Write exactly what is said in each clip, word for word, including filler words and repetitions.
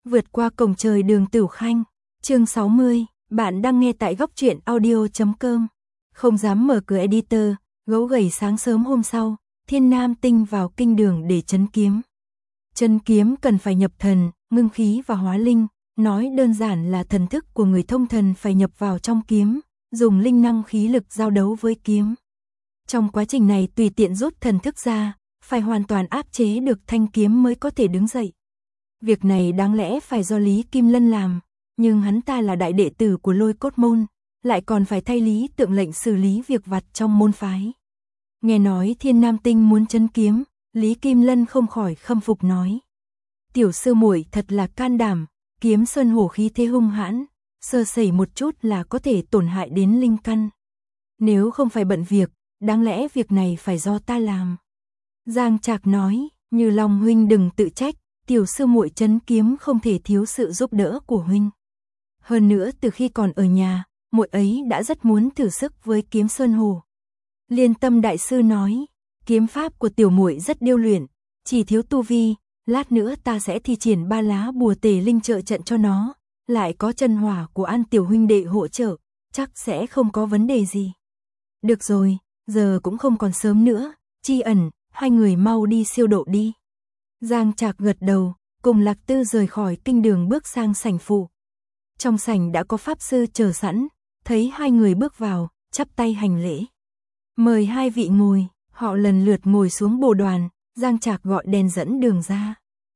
Vượt qua cổng trời đường Tửu Khanh, chương sáu mươi, bạn đang nghe tại góc truyện audio chấm com. Không dám mở cửa editor, gấu gầy sáng sớm hôm sau, Thiên Nam Tinh vào kinh đường để trấn kiếm. Trấn kiếm cần phải nhập thần, ngưng khí và hóa linh, nói đơn giản là thần thức của người thông thần phải nhập vào trong kiếm, dùng linh năng khí lực giao đấu với kiếm. Trong quá trình này tùy tiện rút thần thức ra, phải hoàn toàn áp chế được thanh kiếm mới có thể đứng dậy. Việc này đáng lẽ phải do Lý Kim Lân làm, nhưng hắn ta là đại đệ tử của Lôi Cốt môn, lại còn phải thay Lý Tượng lệnh xử lý việc vặt trong môn phái. Nghe nói Thiên Nam Tinh muốn trấn kiếm, Lý Kim Lân không khỏi khâm phục nói: "Tiểu sư muội thật là can đảm, kiếm sơn hổ khí thế hung hãn, sơ sẩy một chút là có thể tổn hại đến linh căn. Nếu không phải bận việc, đáng lẽ việc này phải do ta làm." Giang Trạc nói: "Như Long huynh đừng tự trách, tiểu sư muội trấn kiếm không thể thiếu sự giúp đỡ của huynh. Hơn nữa từ khi còn ở nhà, muội ấy đã rất muốn thử sức với kiếm sơn hổ." Liên Tâm đại sư nói: "Kiếm pháp của tiểu muội rất điêu luyện, chỉ thiếu tu vi, lát nữa ta sẽ thi triển ba lá bùa tề linh trợ trận cho nó, lại có chân hỏa của An tiểu huynh đệ hỗ trợ, chắc sẽ không có vấn đề gì." "Được rồi, giờ cũng không còn sớm nữa, Tri Ẩn, hai người mau đi siêu độ đi." Giang Trạc gật đầu, cùng Lạc Tư rời khỏi kinh đường bước sang sảnh phụ. Trong sảnh đã có pháp sư chờ sẵn, thấy hai người bước vào, chắp tay hành lễ. "Mời hai vị ngồi." Họ lần lượt ngồi xuống bồ đoàn, Giang Trạc gọi đèn dẫn đường ra.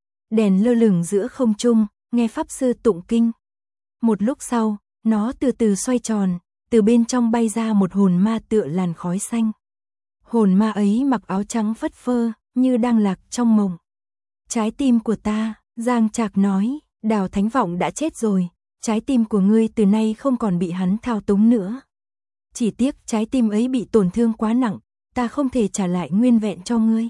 Đèn lơ lửng giữa không trung, nghe pháp sư tụng kinh. Một lúc sau, nó từ từ xoay tròn, từ bên trong bay ra một hồn ma tựa làn khói xanh. Hồn ma ấy mặc áo trắng phất phơ, như đang lạc trong mộng. "Trái tim của ta," Giang Trạc nói, "Đào Thánh Vọng đã chết rồi, trái tim của ngươi từ nay không còn bị hắn thao túng nữa. Chỉ tiếc trái tim ấy bị tổn thương quá nặng, ta không thể trả lại nguyên vẹn cho ngươi."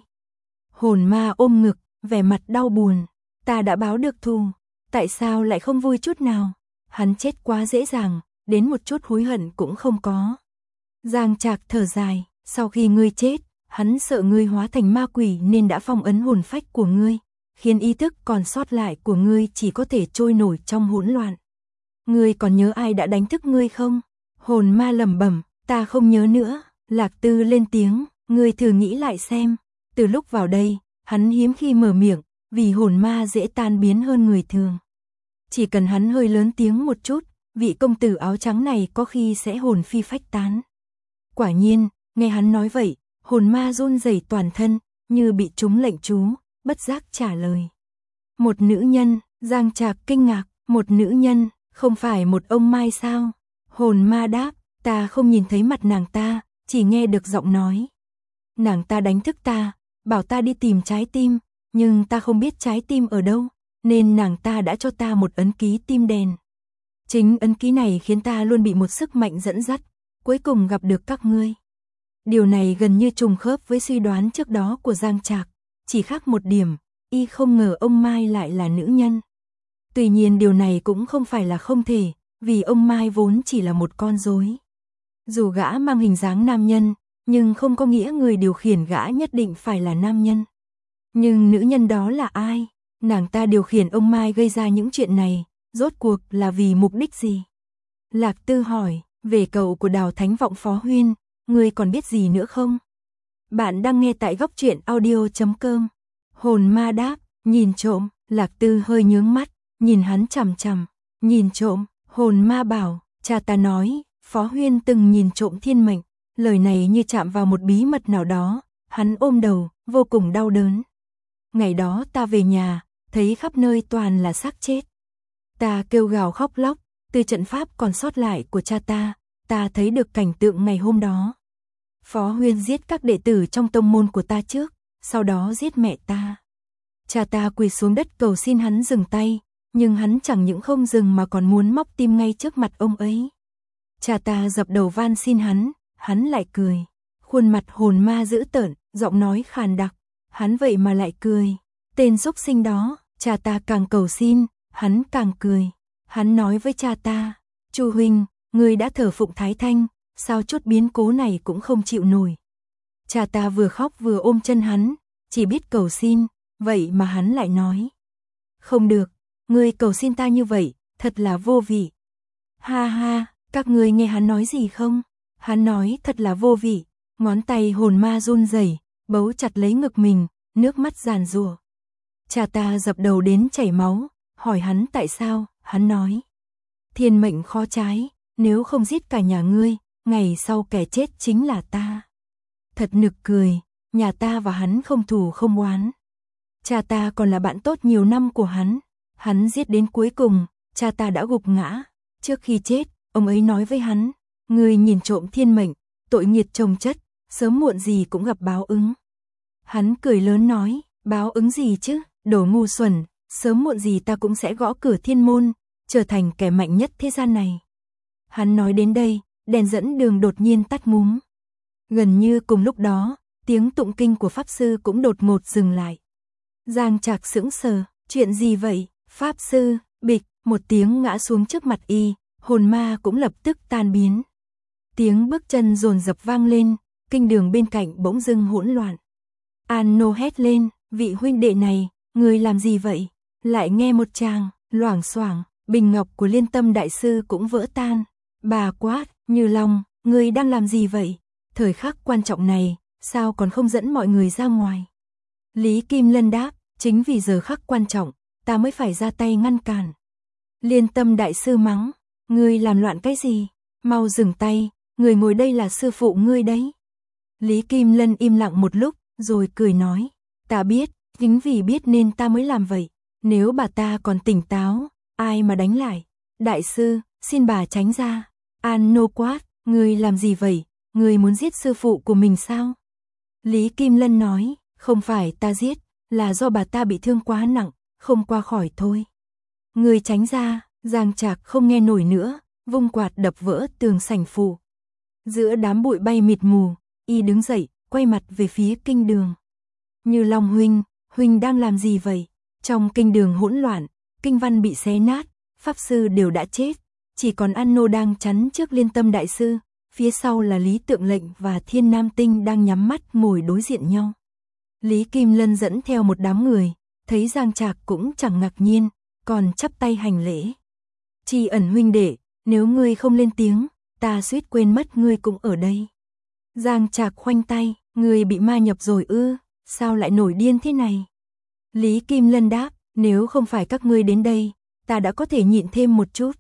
Hồn ma ôm ngực, vẻ mặt đau buồn. "Ta đã báo được thù, tại sao lại không vui chút nào? Hắn chết quá dễ dàng, đến một chút hối hận cũng không có." Giang Trạc thở dài: "Sau khi ngươi chết, hắn sợ ngươi hóa thành ma quỷ nên đã phong ấn hồn phách của ngươi, khiến ý thức còn sót lại của ngươi chỉ có thể trôi nổi trong hỗn loạn. Ngươi còn nhớ ai đã đánh thức ngươi không?" Hồn ma lẩm bẩm: "Ta không nhớ nữa." Lạc Tư lên tiếng: "Ngươi thử nghĩ lại xem, từ lúc vào đây, hắn hiếm khi mở miệng, vì hồn ma dễ tan biến hơn người thường. Chỉ cần hắn hơi lớn tiếng một chút, vị công tử áo trắng này có khi sẽ hồn phi phách tán." Quả nhiên, nghe hắn nói vậy, hồn ma run rẩy toàn thân, như bị trúng lệnh chú, bất giác trả lời: "Một nữ nhân." Giang Trạc kinh ngạc: "Một nữ nhân, không phải một ông Mai sao?" Hồn ma đáp: "Ta không nhìn thấy mặt nàng ta, chỉ nghe được giọng nói. Nàng ta đánh thức ta, bảo ta đi tìm trái tim, nhưng ta không biết trái tim ở đâu, nên nàng ta đã cho ta một ấn ký tim đen. Chính ấn ký này khiến ta luôn bị một sức mạnh dẫn dắt, cuối cùng gặp được các ngươi." Điều này gần như trùng khớp với suy đoán trước đó của Giang Trạc, chỉ khác một điểm, y không ngờ ông Mai lại là nữ nhân. Tuy nhiên điều này cũng không phải là không thể, vì ông Mai vốn chỉ là một con rối. Dù gã mang hình dáng nam nhân, nhưng không có nghĩa người điều khiển gã nhất định phải là nam nhân. Nhưng nữ nhân đó là ai? Nàng ta điều khiển ông Mai gây ra những chuyện này, rốt cuộc là vì mục đích gì? Lạc Tư hỏi: "Về cậu của Đào Thánh Vọng Phó Huyên, ngươi còn biết gì nữa không?" Bạn đang nghe tại góc truyện audio chấm com. Hồn ma đáp: "Nhìn trộm." Lạc Tư hơi nhướng mắt, nhìn hắn chằm chằm. "Nhìn trộm?" Hồn ma bảo: "Cha ta nói, Phó Huyên từng nhìn trộm thiên mệnh." Lời này như chạm vào một bí mật nào đó, hắn ôm đầu, vô cùng đau đớn. "Ngày đó ta về nhà, thấy khắp nơi toàn là xác chết. Ta kêu gào khóc lóc, từ trận pháp còn sót lại của cha ta, ta thấy được cảnh tượng ngày hôm đó. Phó Huyên giết các đệ tử trong tông môn của ta trước, sau đó giết mẹ ta. Cha ta quỳ xuống đất cầu xin hắn dừng tay, nhưng hắn chẳng những không dừng mà còn muốn móc tim ngay trước mặt ông ấy. Cha ta dập đầu van xin hắn, hắn lại cười." Khuôn mặt hồn ma dữ tợn, giọng nói khàn đặc: "Hắn vậy mà lại cười. Tên xúc sinh đó." Cha ta càng cầu xin, hắn càng cười. Hắn nói với cha ta: "Chu huynh, ngươi đã thờ phụng Thái Thanh, sao chút biến cố này cũng không chịu nổi." Cha ta vừa khóc vừa ôm chân hắn, chỉ biết cầu xin, vậy mà hắn lại nói: "Không được, ngươi cầu xin ta như vậy, thật là vô vị. Ha ha, các ngươi nghe hắn nói gì không? Hắn nói thật là vô vị, ngón tay hồn ma run rẩy, bấu chặt lấy ngực mình, nước mắt giàn giụa. Cha ta dập đầu đến chảy máu, hỏi hắn tại sao, hắn nói. Thiên mệnh khó trái, nếu không giết cả nhà ngươi, ngày sau kẻ chết chính là ta. Thật nực cười, nhà ta và hắn không thù không oán. Cha ta còn là bạn tốt nhiều năm của hắn, hắn giết đến cuối cùng, cha ta đã gục ngã. Trước khi chết, ông ấy nói với hắn, ngươi nhìn trộm thiên mệnh, tội nghiệt chồng chất, sớm muộn gì cũng gặp báo ứng. Hắn cười lớn nói, báo ứng gì chứ, đồ ngu xuẩn, sớm muộn gì ta cũng sẽ gõ cửa thiên môn, trở thành kẻ mạnh nhất thế gian này. Hắn nói đến đây, đèn dẫn đường đột nhiên tắt ngúm. Gần như cùng lúc đó, tiếng tụng kinh của Pháp Sư cũng đột ngột dừng lại. Giang Trạc sững sờ, chuyện gì vậy, Pháp Sư, bịch, một tiếng ngã xuống trước mặt y, hồn ma cũng lập tức tan biến. Tiếng bước chân dồn dập vang lên, kinh đường bên cạnh bỗng dưng hỗn loạn. An nô hét lên, vị huynh đệ này, người làm gì vậy? Lại nghe một tràng, loảng xoảng, bình ngọc của Liên Tâm Đại Sư cũng vỡ tan. Bà quát, Như Long, người đang làm gì vậy? Thời khắc quan trọng này, sao còn không dẫn mọi người ra ngoài? Lý Kim Lân đáp, chính vì giờ khắc quan trọng, ta mới phải ra tay ngăn cản. Liên Tâm Đại Sư mắng, ngươi làm loạn cái gì? Mau dừng tay, người ngồi đây là sư phụ ngươi đấy. Lý Kim Lân im lặng một lúc, rồi cười nói, ta biết, chính vì biết nên ta mới làm vậy. Nếu bà ta còn tỉnh táo, ai mà đánh lại? Đại sư, xin bà tránh ra. An nô quát, ngươi làm gì vậy? Ngươi muốn giết sư phụ của mình sao? Lý Kim Lân nói, không phải ta giết, là do bà ta bị thương quá nặng, không qua khỏi thôi. Ngươi tránh ra. Giang Trạc không nghe nổi nữa, vung quạt đập vỡ tường sảnh phủ. Giữa đám bụi bay mịt mù, y đứng dậy, quay mặt về phía kinh đường. Như Long huynh, huynh đang làm gì vậy? Trong kinh đường hỗn loạn, kinh văn bị xé nát, pháp sư đều đã chết, chỉ còn An nô đang chắn trước Liên Tâm Đại Sư, phía sau là Lý Tượng Lệnh và Thiên Nam Tinh đang nhắm mắt ngồi đối diện nhau. Lý Kim Lân dẫn theo một đám người, thấy Giang Trạc cũng chẳng ngạc nhiên, còn chắp tay hành lễ. Tri Ẩn huynh đệ, nếu ngươi không lên tiếng, ta suýt quên mất ngươi cũng ở đây. Giang Trạc khoanh tay, ngươi bị ma nhập rồi ư, sao lại nổi điên thế này? Lý Kim Lân đáp, nếu không phải các ngươi đến đây, ta đã có thể nhịn thêm một chút.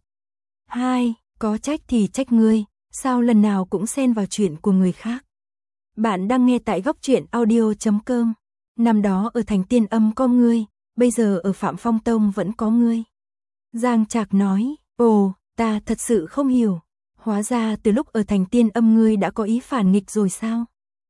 Hai, có trách thì trách ngươi, sao lần nào cũng xen vào chuyện của người khác. Bạn đang nghe tại góc truyện audio chấm com. Năm đó ở thành Tiên Âm có ngươi, bây giờ ở Phạm Phong Tông vẫn có ngươi. Giang Trạc nói, ồ, ta thật sự không hiểu. Hóa ra từ lúc ở thành Tiên Âm ngươi đã có ý phản nghịch rồi sao?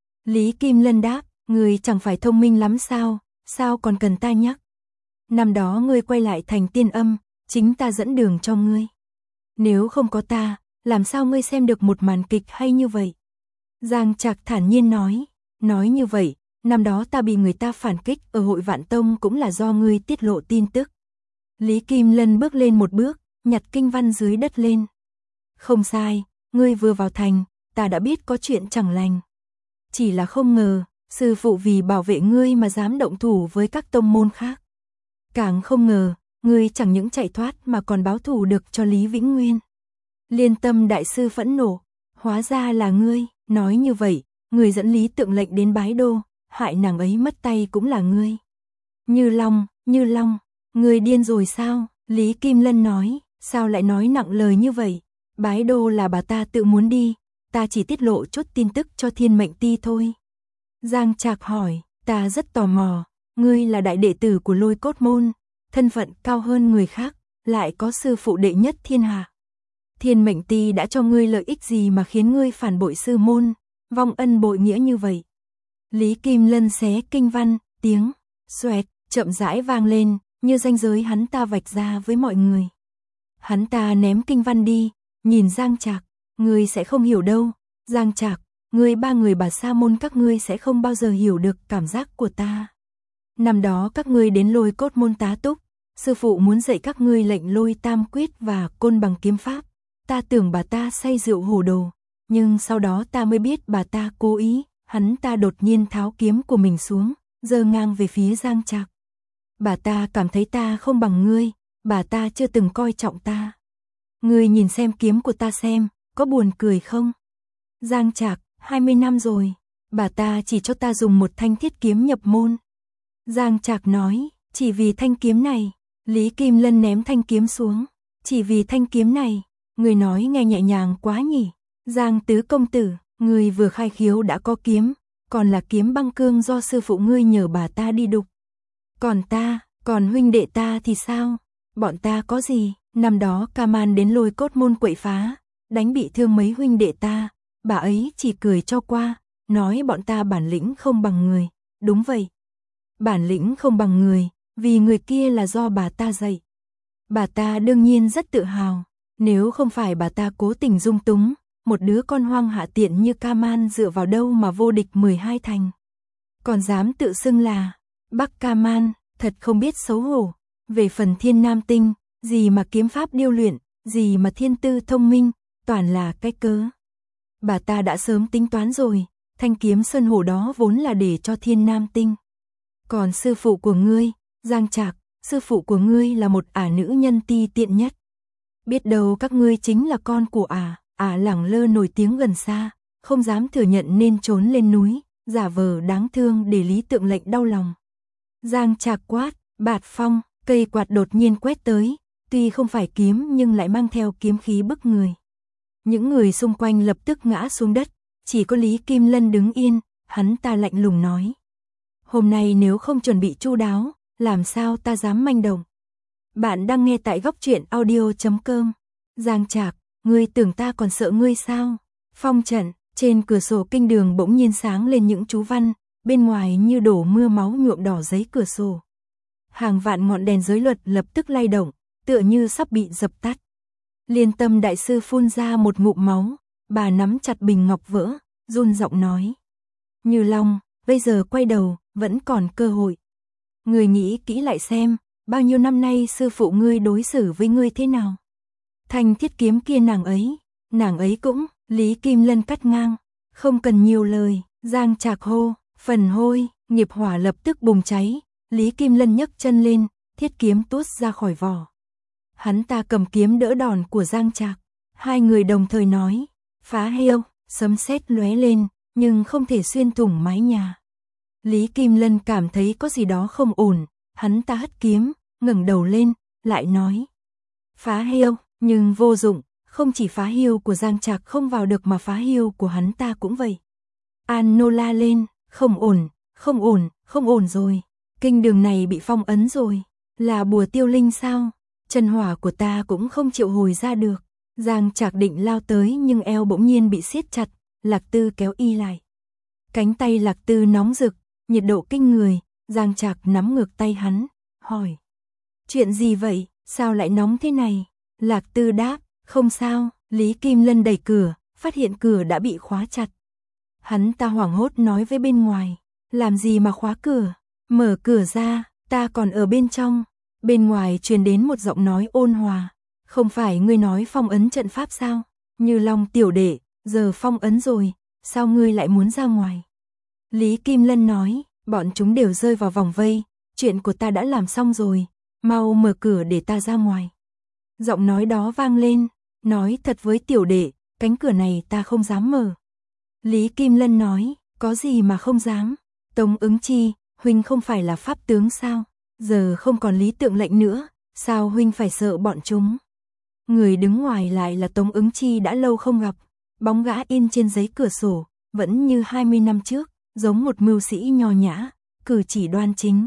Lý Kim Lân đáp, ngươi chẳng phải thông minh lắm sao, sao còn cần ta nhắc? Năm đó ngươi quay lại thành Tiên Âm, chính ta dẫn đường cho ngươi. Nếu không có ta, làm sao ngươi xem được một màn kịch hay như vậy? Giang Trạc thản nhiên nói, nói như vậy, năm đó ta bị người ta phản kích ở hội Vạn Tông cũng là do ngươi tiết lộ tin tức. Lý Kim Lân bước lên một bước, nhặt kinh văn dưới đất lên. Không sai, ngươi vừa vào thành, ta đã biết có chuyện chẳng lành. Chỉ là không ngờ, sư phụ vì bảo vệ ngươi mà dám động thủ với các tông môn khác. Càng không ngờ, ngươi chẳng những chạy thoát mà còn báo thù được cho Lý Vĩnh Nguyên. Liên Tâm Đại Sư phẫn nộ, hóa ra là ngươi, nói như vậy, người dẫn Lý Tượng Lệnh đến Bái Đô, hại nàng ấy mất tay cũng là ngươi. Như Long, Như Long, ngươi điên rồi sao? Lý Kim Lân nói, sao lại nói nặng lời như vậy? Bái Đô là bà ta tự muốn đi, ta chỉ tiết lộ chút tin tức cho Thiên Mệnh Ti thôi. Giang Trạc hỏi, ta rất tò mò, ngươi là đại đệ tử của Lôi Cốt Môn, thân phận cao hơn người khác, lại có sư phụ đệ nhất thiên hạ. Thiên Mệnh Ti đã cho ngươi lợi ích gì mà khiến ngươi phản bội sư môn, vong ân bội nghĩa như vậy? Lý Kim Lân xé kinh văn, tiếng xoẹt chậm rãi vang lên, như ranh giới hắn ta vạch ra với mọi người. Hắn ta ném kinh văn đi, nhìn Giang Trạc, ngươi sẽ không hiểu đâu. Giang Trạc, ngươi ba người bà sa môn các ngươi sẽ không bao giờ hiểu được cảm giác của ta. Năm đó các ngươi đến Lôi Cốt Môn tá túc, sư phụ muốn dạy các ngươi lệnh Lôi Tam Quyết và Côn Bằng kiếm pháp. Ta tưởng bà ta say rượu hồ đồ, nhưng sau đó ta mới biết bà ta cố ý. Hắn ta đột nhiên tháo kiếm của mình xuống, giơ ngang về phía Giang Trạc. Bà ta cảm thấy ta không bằng ngươi, bà ta chưa từng coi trọng ta. Ngươi nhìn xem kiếm của ta xem, có buồn cười không? Giang Trạc, hai mươi năm rồi, bà ta chỉ cho ta dùng một thanh thiết kiếm nhập môn. Giang Trạc nói, chỉ vì thanh kiếm này. Lý Kim Lân ném thanh kiếm xuống, chỉ vì thanh kiếm này. Người nói nghe nhẹ nhàng quá nhỉ. Giang tứ công tử, người vừa khai khiếu đã có kiếm, còn là kiếm băng cương do sư phụ ngươi nhờ bà ta đi đục. Còn ta, còn huynh đệ ta thì sao? Bọn ta có gì? Năm đó Ca Man đến Lôi Cốt môn quậy phá, đánh bị thương mấy huynh đệ ta, bà ấy chỉ cười cho qua, nói bọn ta bản lĩnh không bằng người. Đúng vậy, bản lĩnh không bằng người, vì người kia là do bà ta dạy. Bà ta đương nhiên rất tự hào, nếu không phải bà ta cố tình dung túng, một đứa con hoang hạ tiện như Ca Man dựa vào đâu mà vô địch mười hai thành. Còn dám tự xưng là Bắc Ca Man, thật không biết xấu hổ. Về phần Thiên Nam Tinh, gì mà kiếm pháp điêu luyện, gì mà thiên tư thông minh, toàn là cái cớ. Bà ta đã sớm tính toán rồi, thanh kiếm sơn hổ đó vốn là để cho Thiên Nam Tinh. Còn sư phụ của ngươi, Giang Trạc, sư phụ của ngươi là một ả nữ nhân ti tiện nhất. Biết đâu các ngươi chính là con của ả, ả lẳng lơ nổi tiếng gần xa, không dám thừa nhận nên trốn lên núi, giả vờ đáng thương để Lý Tượng Lệnh đau lòng. Giang Trạc quát, Bạt Phong, cây quạt đột nhiên quét tới, tuy không phải kiếm nhưng lại mang theo kiếm khí bức người. Những người xung quanh lập tức ngã xuống đất, chỉ có Lý Kim Lân đứng yên, hắn ta lạnh lùng nói. Hôm nay nếu không chuẩn bị chu đáo, làm sao ta dám manh động. Bạn đang nghe tại góc truyện audio chấm com. Giang Trạc, ngươi tưởng ta còn sợ ngươi sao? Phong trận, trên cửa sổ kinh đường bỗng nhiên sáng lên những chú văn, bên ngoài như đổ mưa máu nhuộm đỏ giấy cửa sổ. Hàng vạn ngọn đèn giới luật lập tức lay động, tựa như sắp bị dập tắt. Liên Tâm đại sư phun ra một ngụm máu, bà nắm chặt bình ngọc vỡ, run giọng nói. Như Long, bây giờ quay đầu, vẫn còn cơ hội. Ngươi nghĩ kỹ lại xem, bao nhiêu năm nay sư phụ ngươi đối xử với ngươi thế nào? Thanh thiết kiếm kia nàng ấy, nàng ấy cũng, Lý Kim Lân cắt ngang, không cần nhiều lời, Giang Trạc hô, phần hôi, nghiệp hỏa lập tức bùng cháy, Lý Kim Lân nhấc chân lên, thiết kiếm tuốt ra khỏi vỏ. Hắn ta cầm kiếm đỡ đòn của Giang Trạc, hai người đồng thời nói, phá heo, sấm sét lóe lên, nhưng không thể xuyên thủng mái nhà. Lý Kim Lân cảm thấy có gì đó không ổn, hắn ta hất kiếm, ngẩng đầu lên, lại nói. Phá hiêu, nhưng vô dụng, không chỉ phá hiêu của Giang Trạc không vào được mà phá hiêu của hắn ta cũng vậy. An Nô la lên, không ổn, không ổn, không ổn rồi, kinh đường này bị phong ấn rồi, là bùa tiêu linh sao? Chân hỏa của ta cũng không chịu hồi ra được. Giang Trạc định lao tới nhưng eo bỗng nhiên bị siết chặt, Lạc Tư kéo y lại. Cánh tay Lạc Tư nóng rực, nhiệt độ kinh người, Giang Trạc nắm ngược tay hắn, hỏi. Chuyện gì vậy, sao lại nóng thế này? Lạc Tư đáp, không sao, Lý Kim Lân đẩy cửa, phát hiện cửa đã bị khóa chặt. Hắn ta hoảng hốt nói với bên ngoài, làm gì mà khóa cửa, mở cửa ra, ta còn ở bên trong. Bên ngoài truyền đến một giọng nói ôn hòa, không phải ngươi nói phong ấn trận pháp sao? Như Long tiểu đệ, giờ phong ấn rồi, sao ngươi lại muốn ra ngoài? Lý Kim Lân nói, bọn chúng đều rơi vào vòng vây, chuyện của ta đã làm xong rồi, mau mở cửa để ta ra ngoài. Giọng nói đó vang lên, nói thật với tiểu đệ, cánh cửa này ta không dám mở. Lý Kim Lân nói, có gì mà không dám? Tống Ứng Chi, huynh không phải là pháp tướng sao? Giờ không còn Lý Tượng Lệnh nữa, sao huynh phải sợ bọn chúng? Người đứng ngoài lại là Tống Ứng Chi đã lâu không gặp, bóng gã in trên giấy cửa sổ, vẫn như hai mươi năm trước, giống một mưu sĩ nho nhã, cử chỉ đoan chính.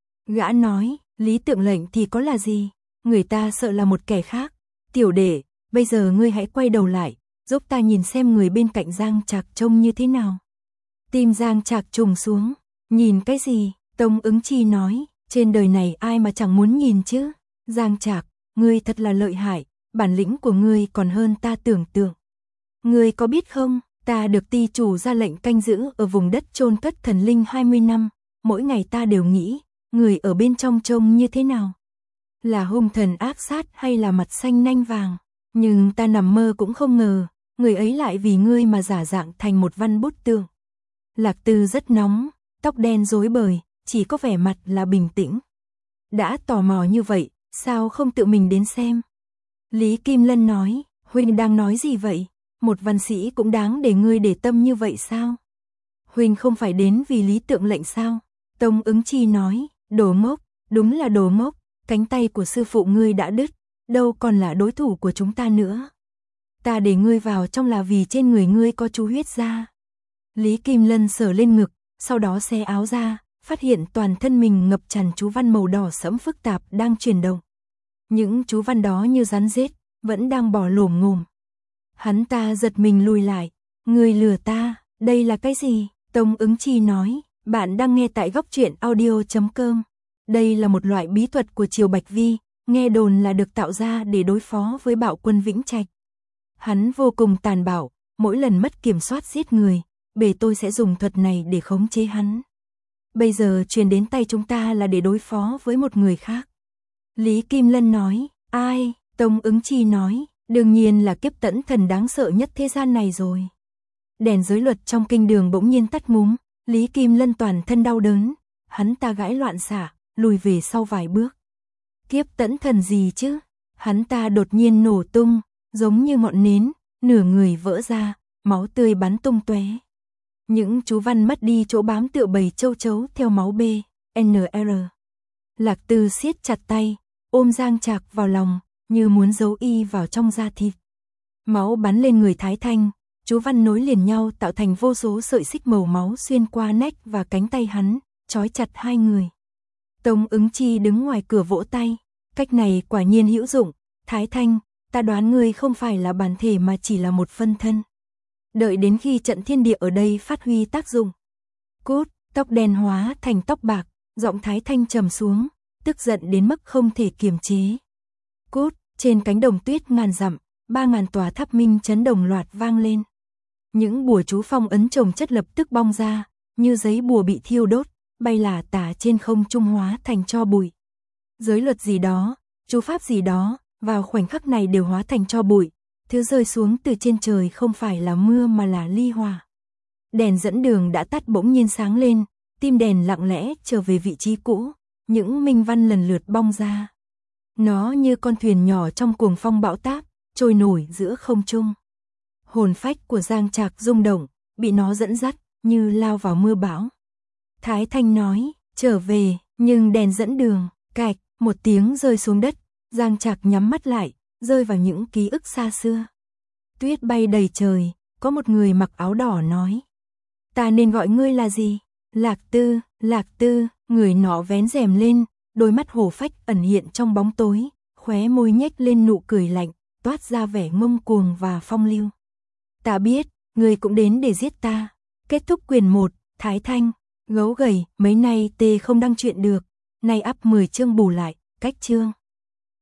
Gã nói, Lý Tượng Lệnh thì có là gì? Người ta sợ là một kẻ khác. Tiểu đệ, bây giờ ngươi hãy quay đầu lại, giúp ta nhìn xem người bên cạnh Giang Trạc trông như thế nào. Tim Giang Trạc trùng xuống, nhìn cái gì? Tống Ứng Chi nói, trên đời này ai mà chẳng muốn nhìn chứ. Giang Trạc, ngươi thật là lợi hại, bản lĩnh của ngươi còn hơn ta tưởng tượng. Ngươi có biết không, ta được ty chủ ra lệnh canh giữ ở vùng đất chôn cất thần linh hai mươi năm, mỗi ngày ta đều nghĩ, người ở bên trong trông như thế nào? Là hung thần ác sát hay là mặt xanh nanh vàng? Nhưng ta nằm mơ cũng không ngờ, người ấy lại vì ngươi mà giả dạng thành một văn bút tượng. Lạc Tư rất nóng, tóc đen rối bời, chỉ có vẻ mặt là bình tĩnh. Đã tò mò như vậy, Sao không tự mình đến xem? Lý Kim Lân nói, huynh đang nói gì vậy? Một văn sĩ cũng đáng để ngươi để tâm như vậy sao? Huynh không phải đến vì lý tượng lệnh sao? Tông Ứng Chi nói, đồ ngốc, đúng là đồ ngốc, cánh tay của sư phụ ngươi đã đứt, đâu còn là đối thủ của chúng ta nữa. Ta để ngươi vào trong là vì trên người ngươi có chú huyết ra. Lý Kim Lân sờ lên ngực, sau đó xé áo ra, phát hiện toàn thân mình ngập tràn chú văn màu đỏ sẫm phức tạp đang chuyển động. Những chú văn đó như rắn rết, vẫn đang bò lổm ngổm. Hắn ta giật mình lùi lại, ngươi lừa ta, đây là cái gì? Tông Ứng Chi nói, bạn đang nghe tại góc truyện audio chấm com. Đây là một loại bí thuật của Triều Bạch Vi, nghe đồn là được tạo ra để đối phó với bạo quân Vĩnh Trạch. Hắn vô cùng tàn bạo, mỗi lần mất kiểm soát giết người, bề tôi sẽ dùng thuật này để khống chế hắn. Bây giờ truyền đến tay chúng ta là để đối phó với một người khác. Lý Kim Lân nói, ai? Tông Ứng Chi nói, đương nhiên là Kiếp Tẫn Thần đáng sợ nhất thế gian này rồi. Đèn giới luật trong kinh đường bỗng nhiên tắt ngúm, Lý Kim Lân toàn thân đau đớn, hắn ta gãi loạn xạ, lùi về sau vài bước. Kiếp Tẫn Thần gì chứ? Hắn ta đột nhiên nổ tung, giống như ngọn nến, nửa người vỡ ra, máu tươi bắn tung tóe. Những chú văn mất đi chỗ bám tựa bầy châu chấu theo máu B, N R. Lạc Tư siết chặt tay, ôm Giang Trạc vào lòng, như muốn giấu y vào trong da thịt. Máu bắn lên người Thái Thanh, chú văn nối liền nhau tạo thành vô số sợi xích màu máu xuyên qua nách và cánh tay hắn, trói chặt hai người. Tông Ứng Chi đứng ngoài cửa vỗ tay, cách này quả nhiên hữu dụng, Thái Thanh, ta đoán ngươi không phải là bản thể mà chỉ là một phân thân. Đợi đến khi trận thiên địa ở đây phát huy tác dụng. Cút, tóc đen hóa thành tóc bạc, giọng Thái Thanh trầm xuống, tức giận đến mức không thể kiềm chế. Cút, trên cánh đồng tuyết ngàn dặm, ba ngàn tòa tháp minh chấn đồng loạt vang lên. Những bùa chú phong ấn chồng chất lập tức bong ra, như giấy bùa bị thiêu đốt, bay lả tả trên không trung hóa thành tro bụi. Giới luật gì đó, chú pháp gì đó, vào khoảnh khắc này đều hóa thành tro bụi. Thứ rơi xuống từ trên trời không phải là mưa mà là ly hỏa. Đèn dẫn đường đã tắt bỗng nhiên sáng lên, tim đèn lặng lẽ trở về vị trí cũ, những minh văn lần lượt bong ra. Nó như con thuyền nhỏ trong cuồng phong bão táp, trôi nổi giữa không trung. Hồn phách của Giang Trạc rung động, bị nó dẫn dắt, như lao vào mưa bão. Thái Thanh nói, trở về, nhưng đèn dẫn đường, cạch, một tiếng rơi xuống đất, Giang Trạc nhắm mắt lại, rơi vào những ký ức xa xưa. Tuyết bay đầy trời, có một người mặc áo đỏ nói. Ta nên gọi ngươi là gì? Lạc Tư, Lạc Tư, người nọ vén rèm lên, đôi mắt hổ phách ẩn hiện trong bóng tối, khóe môi nhếch lên nụ cười lạnh, toát ra vẻ ngông cuồng và phong lưu. Ta biết, ngươi cũng đến để giết ta. Kết thúc quyển một, Thái Thanh, gấu gầy, mấy nay tê không đăng truyện được, nay up mười chương bù lại, cách chương.